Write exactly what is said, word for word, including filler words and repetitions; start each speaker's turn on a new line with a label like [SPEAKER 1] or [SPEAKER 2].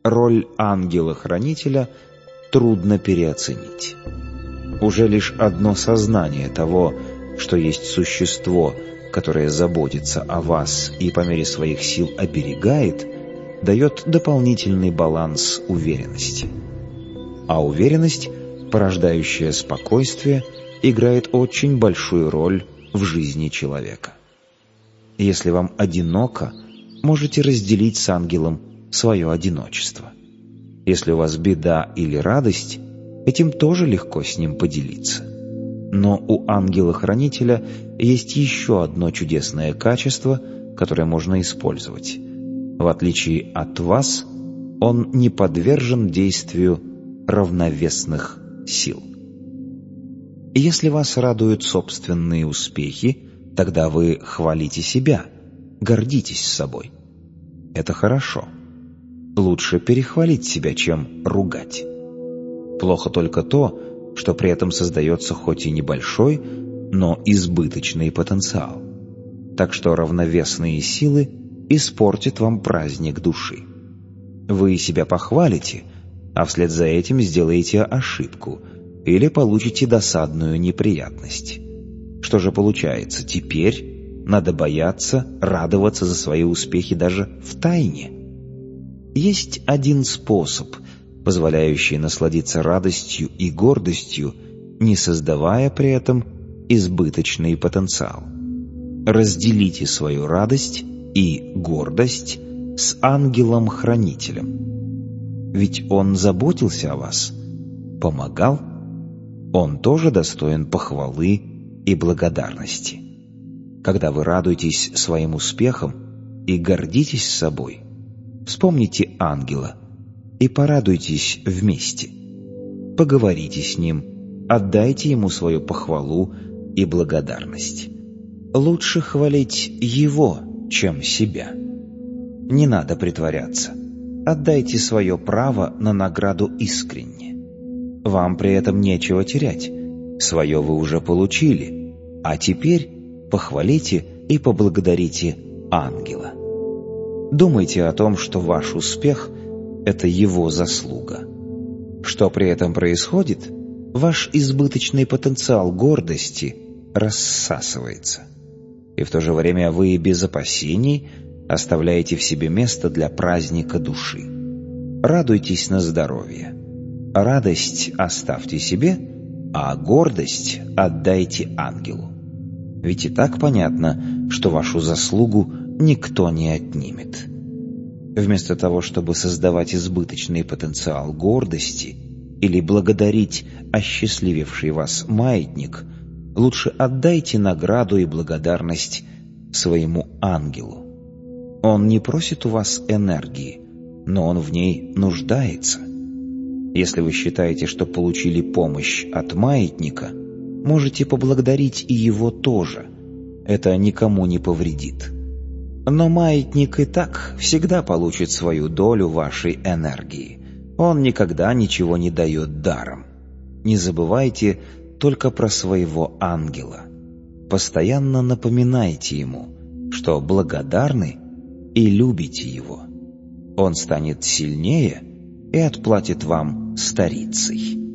[SPEAKER 1] роль ангела-хранителя трудно переоценить. Уже лишь одно сознание того, что есть существо, которое заботится о вас и по мере своих сил оберегает, дает дополнительный баланс уверенности. А уверенность, порождающая спокойствие, играет очень большую роль в жизни человека. Если вам одиноко, можете разделить с ангелом свое одиночество. Если у вас беда или радость, этим тоже легко с ним поделиться. Но у ангела-хранителя есть еще одно чудесное качество, которое можно использовать. В отличие от вас, он не подвержен действию равновесных сил. Если вас радуют собственные успехи, тогда вы хвалите себя, гордитесь собой. Это хорошо. Лучше перехвалить себя, чем ругать. Плохо только то, что при этом создается хоть и небольшой, но избыточный потенциал. Так что равновесные силы испортят вам праздник души. Вы себя похвалите, а вслед за этим сделаете ошибку или получите досадную неприятность. Что же получается? Теперь надо бояться радоваться за свои успехи даже втайне. Есть один способ, позволяющий насладиться радостью и гордостью, не создавая при этом избыточный потенциал. Разделите свою радость и гордость с ангелом-хранителем. Ведь он заботился о вас, помогал. Он тоже достоин похвалы и благодарности. Когда вы радуетесь своим успехам и гордитесь собой, вспомните ангела и порадуйтесь вместе. Поговорите с ним, отдайте ему свою похвалу и благодарность. Лучше хвалить его, чем себя. Не надо притворяться. Отдайте свое право на награду искренне. Вам при этом нечего терять. Свое вы уже получили. А теперь похвалите и поблагодарите ангела. Думайте о том, что ваш успех – это его заслуга. Что при этом происходит? Ваш избыточный потенциал гордости рассасывается. И в то же время вы без опасений оставляете в себе место для праздника души. Радуйтесь на здоровье. Радость оставьте себе, а гордость отдайте ангелу. Ведь и так понятно, что вашу заслугу никто не отнимет. Вместо того, чтобы создавать избыточный потенциал гордости или благодарить осчастлививший вас маятник, лучше отдайте награду и благодарность своему ангелу. Он не просит у вас энергии, но он в ней нуждается. Если вы считаете, что получили помощь от маятника, можете поблагодарить и его тоже. Это никому не повредит. Но маятник и так всегда получит свою долю вашей энергии. Он никогда ничего не дает даром. Не забывайте только про своего ангела. Постоянно напоминайте ему, что благодарны и любите его. Он станет сильнее и отплатит вам старицей.